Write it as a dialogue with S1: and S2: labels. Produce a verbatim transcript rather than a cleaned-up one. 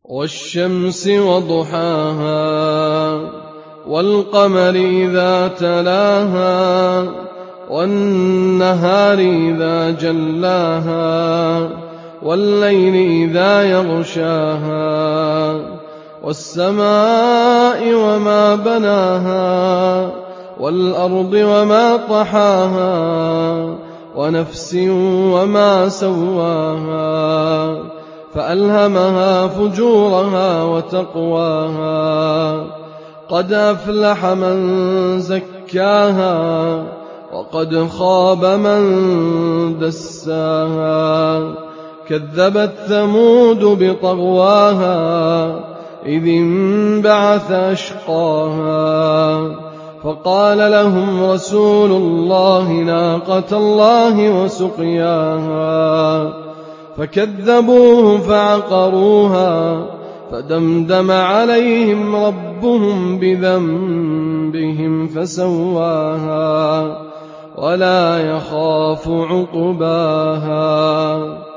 S1: وَالشَّمْسِ وَضُحَاهَا وَالْقَمَرِ إِذَا تَلَاهَا وَالنَّهَارِ إِذَا جَلَّاهَا وَاللَّيْلِ إِذَا يَغْشَاهَا وَالسَّمَاءِ وَمَا بَنَاهَا وَالْأَرْضِ وَمَا طَحَاهَا وَنَفْسٍ وَمَا سَوَّاهَا فَأَلْهَمَهَا فُجُورَهَا وَتَقْوَاهَا قَدْ أَفْلَحَ مَن زَكَّاهَا وَقَدْ خَابَ مَن دَسَّاهَا كَذَّبَتْ ثَمُودُ بِطَغْوَاهَا إِذِ انبَعَثَ أَشْقَاهَا فَقَالَ لَهُمْ رَسُولُ اللَّهِ نَاقَةَ اللَّهِ وَسُقْيَاهَا فَكَذَّبُوهُ فَعَقَرُوهَا فَدَمْدَمَ عَلَيْهِمْ رَبُّهُم بِذَنبِهِمْ فَسَوَّاهَا وَلَا يَخَافُ عُقْبَاهَا